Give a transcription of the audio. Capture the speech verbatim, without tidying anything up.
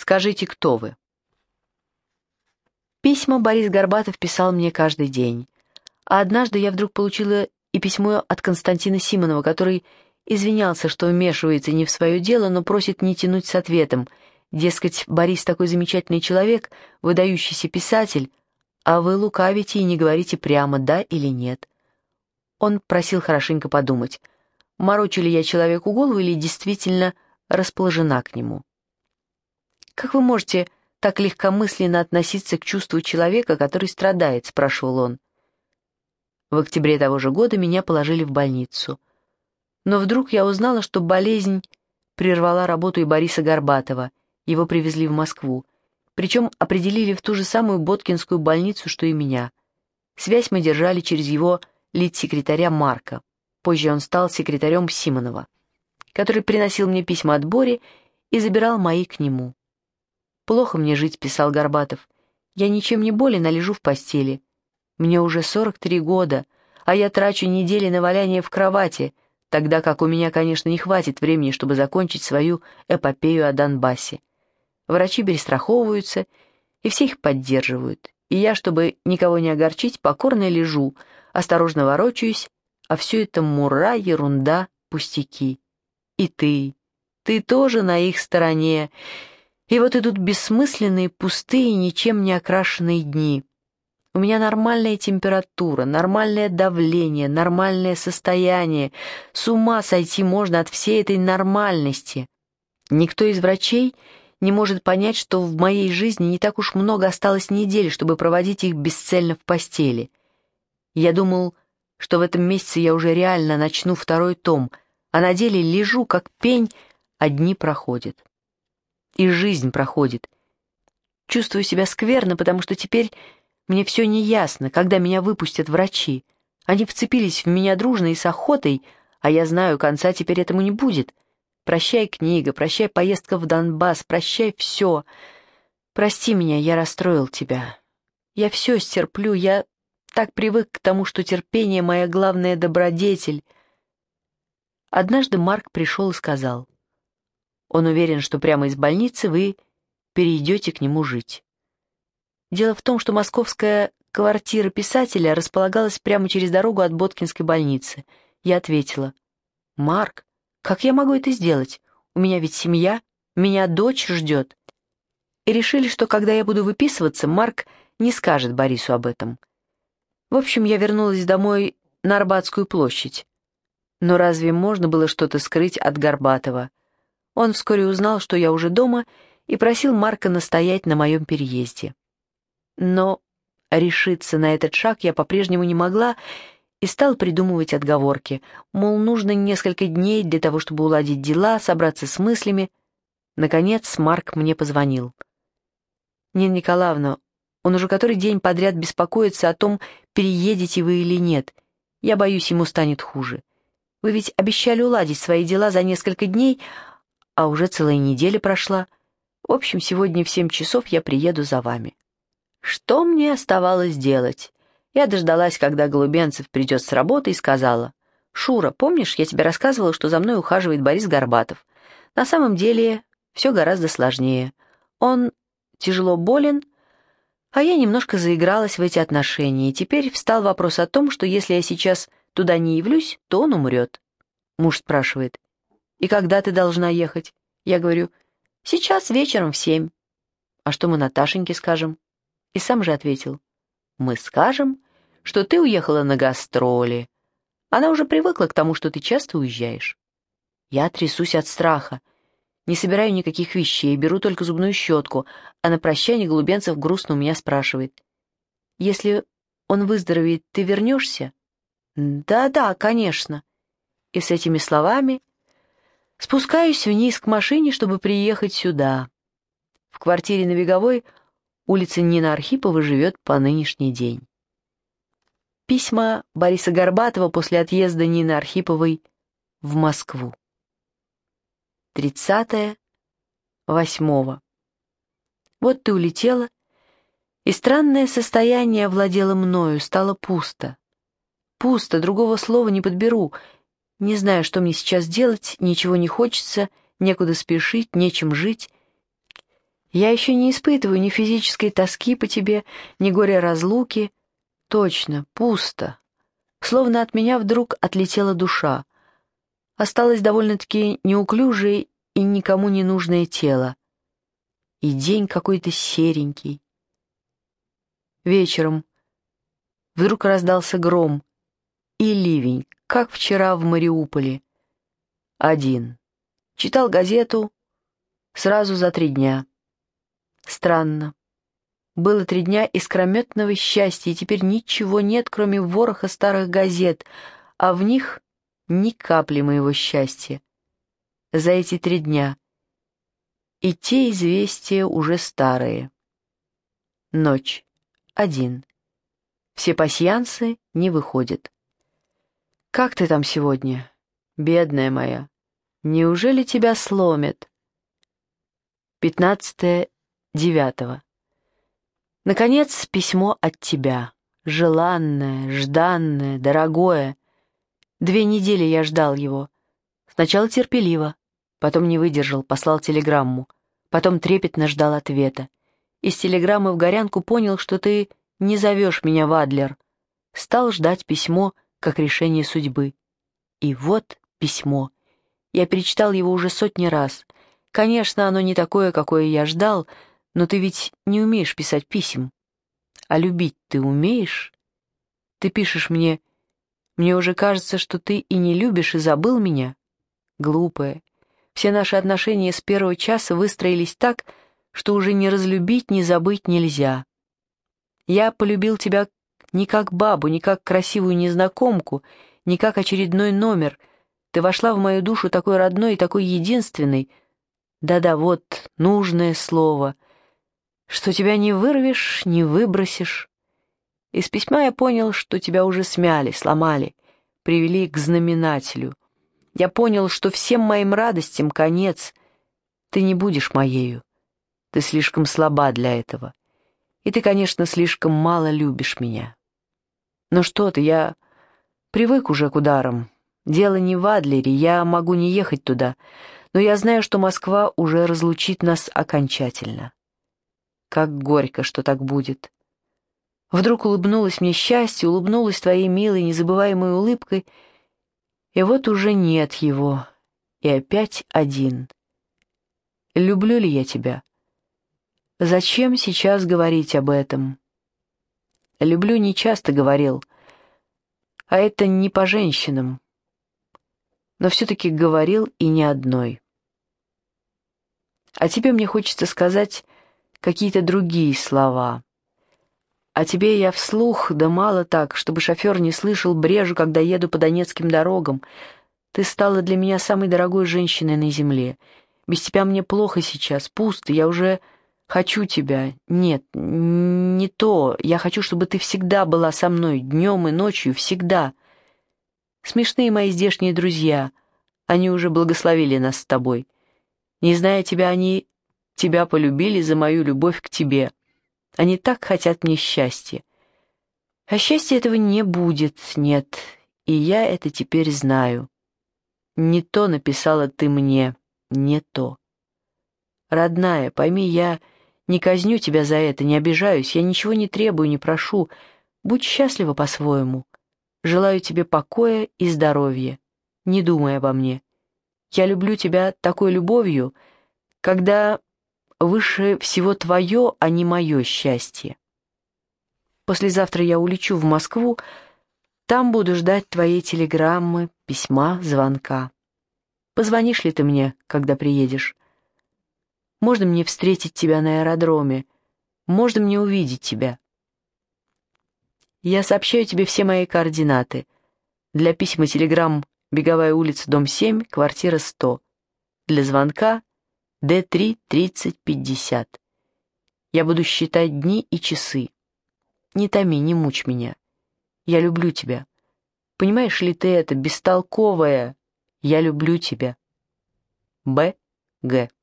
Скажите, кто вы?» Письма Борис Горбатов писал мне каждый день. А однажды я вдруг получила и письмо от Константина Симонова, который извинялся, что вмешивается не в свое дело, но просит не тянуть с ответом. Дескать, Борис такой замечательный человек, выдающийся писатель, а вы лукавите и не говорите прямо, да или нет. Он просил хорошенько подумать, морочу ли я человеку голову или действительно расположена к нему. «Как вы можете так легкомысленно относиться к чувству человека, который страдает?» — спрашивал он. В октябре того же года меня положили в больницу. Но вдруг я узнала, что болезнь прервала работу и Бориса Горбатова. Его привезли в Москву. Причем определили в ту же самую Боткинскую больницу, что и меня. Связь мы держали через его литсекретаря Марка. Позже он стал секретарем Симонова, который приносил мне письма от Бори и забирал мои к нему. «Плохо мне жить», — писал Горбатов. «Я ничем не болен, а лежу в постели. Мне уже сорок три года, а я трачу недели на валяние в кровати, тогда как у меня, конечно, не хватит времени, чтобы закончить свою эпопею о Донбассе. Врачи перестраховываются, и все их поддерживают. И я, чтобы никого не огорчить, покорно лежу, осторожно ворочаюсь, а все это мура, ерунда, пустяки. И ты, ты тоже на их стороне. И вот идут бессмысленные, пустые, ничем не окрашенные дни. У меня нормальная температура, нормальное давление, нормальное состояние. С ума сойти можно от всей этой нормальности. Никто из врачей не может понять, что в моей жизни не так уж много осталось недель, чтобы проводить их бесцельно в постели. Я думал, что в этом месяце я уже реально начну второй том, а на деле лежу как пень, а дни проходят. И жизнь проходит. Чувствую себя скверно, потому что теперь мне все неясно, когда меня выпустят врачи. Они вцепились в меня дружно и с охотой, а я знаю, конца теперь этому не будет. Прощай, книга, прощай, поездка в Донбасс, прощай все. Прости меня, я расстроил тебя. Я все стерплю, я так привык к тому, что терпение — моя главная добродетель. Однажды Марк пришел и сказал: он уверен, что прямо из больницы вы перейдете к нему жить. Дело в том, что московская квартира писателя располагалась прямо через дорогу от Боткинской больницы. Я ответила: «Марк, как я могу это сделать? У меня ведь семья, меня дочь ждет». И решили, что когда я буду выписываться, Марк не скажет Борису об этом. В общем, я вернулась домой на Арбатскую площадь. Но разве можно было что-то скрыть от Горбатова? Он вскоре узнал, что я уже дома, и просил Марка настоять на моем переезде. Но решиться на этот шаг я по-прежнему не могла и стал придумывать отговорки, мол, нужно несколько дней для того, чтобы уладить дела, собраться с мыслями. Наконец Марк мне позвонил. «Нина Николаевна, он уже который день подряд беспокоится о том, переедете вы или нет. Я боюсь, ему станет хуже. Вы ведь обещали уладить свои дела за несколько дней, а уже целая неделя прошла. В общем, сегодня в семь часов я приеду за вами». Что мне оставалось делать? Я дождалась, когда Голубенцев придет с работы, и сказала: «Шура, помнишь, я тебе рассказывала, что за мной ухаживает Борис Горбатов? На самом деле все гораздо сложнее. Он тяжело болен, а я немножко заигралась в эти отношения, и теперь встал вопрос о том, что если я сейчас туда не явлюсь, то он умрет». Муж спрашивает: «И когда ты должна ехать?» Я говорю: «Сейчас вечером в семь». «А что мы Наташеньке скажем?» И сам же ответил: «Мы скажем, что ты уехала на гастроли. Она уже привыкла к тому, что ты часто уезжаешь». Я трясусь от страха, не собираю никаких вещей, беру только зубную щетку, а на прощание Голубенцев грустно у меня спрашивает: «Если он выздоровеет, ты вернешься?» «Да-да, конечно». И с этими словами спускаюсь вниз к машине, чтобы приехать сюда. В квартире на Беговой улица Нина Архипова живет по нынешний день. Письма Бориса Горбатова после отъезда Нины Архиповой в Москву. тридцатое восьмого. Вот ты улетела, и странное состояние овладело мною, стало пусто. Пусто, другого слова не подберу. Не знаю, что мне сейчас делать, ничего не хочется, некуда спешить, нечем жить. Я еще не испытываю ни физической тоски по тебе, ни горя разлуки. Точно, пусто. Словно от меня вдруг отлетела душа. Осталось довольно-таки неуклюжее и никому не нужное тело. И день какой-то серенький. Вечером вдруг раздался гром и ливень, как вчера в Мариуполе. Один. Читал газету сразу за три дня. Странно. Было три дня искрометного счастья, и теперь ничего нет, кроме вороха старых газет, а в них ни капли моего счастья. За эти три дня. И те известия уже старые. Ночь. Один. Все пасьянсы не выходят. «Как ты там сегодня, бедная моя? Неужели тебя сломят?» пятнадцатое девятого. Наконец, письмо от тебя. Желанное, жданное, дорогое. Две недели я ждал его. Сначала терпеливо, потом не выдержал, послал телеграмму. Потом трепетно ждал ответа. Из телеграммы в горянку понял, что ты не зовешь меня в Адлер. Стал ждать письмо, как решение судьбы. И вот письмо. Я перечитал его уже сотни раз. Конечно, оно не такое, какое я ждал, но ты ведь не умеешь писать писем. А любить ты умеешь? Ты пишешь мне: «Мне уже кажется, что ты и не любишь, и забыл меня». Глупая. Все наши отношения с первого часа выстроились так, что уже ни разлюбить, ни забыть нельзя. Я полюбил тебя не как бабу, не как красивую незнакомку, не как очередной номер. Ты вошла в мою душу такой родной и такой единственной. Да-да, вот нужное слово, что тебя не вырвешь, не выбросишь. Из письма я понял, что тебя уже смяли, сломали, привели к знаменателю. Я понял, что всем моим радостям конец. Ты не будешь моею. Ты слишком слаба для этого. И ты, конечно, слишком мало любишь меня. Но что ты, я привык уже к ударам. Дело не в Адлере, я могу не ехать туда, но я знаю, что Москва уже разлучит нас окончательно. Как горько, что так будет. Вдруг улыбнулось мне счастье, улыбнулась твоей милой, незабываемой улыбкой, и вот уже нет его, и опять один. Люблю ли я тебя? Зачем сейчас говорить об этом? Люблю не часто говорил, а это не по женщинам, но все-таки говорил и не одной. А тебе мне хочется сказать какие-то другие слова. А тебе я вслух, да мало так, чтобы шофер не слышал брежу, когда еду по донецким дорогам. Ты стала для меня самой дорогой женщиной на земле. Без тебя мне плохо сейчас, пусто, я уже хочу тебя. Нет, не то. Я хочу, чтобы ты всегда была со мной, днем и ночью, всегда. Смешные мои здешние друзья, они уже благословили нас с тобой. Не зная тебя, они тебя полюбили за мою любовь к тебе. Они так хотят мне счастья. А счастья этого не будет, нет, и я это теперь знаю. Не то написала ты мне, не то. Родная, пойми, я не казню тебя за это, не обижаюсь, я ничего не требую, не прошу. Будь счастлива по-своему. Желаю тебе покоя и здоровья. Не думай обо мне. Я люблю тебя такой любовью, когда выше всего твое, а не мое счастье. Послезавтра я улечу в Москву, там буду ждать твоей телеграммы, письма, звонка. Позвонишь ли ты мне, когда приедешь? Можно мне встретить тебя на аэродроме? Можно мне увидеть тебя? Я сообщаю тебе все мои координаты. Для писем и телеграмм Беговая улица, дом семь, квартира сто. Для звонка Д три тридцать пятьдесят. Я буду считать дни и часы. Не томи, не мучь меня. Я люблю тебя. Понимаешь ли ты это, бестолковая? Я люблю тебя. Б. Г.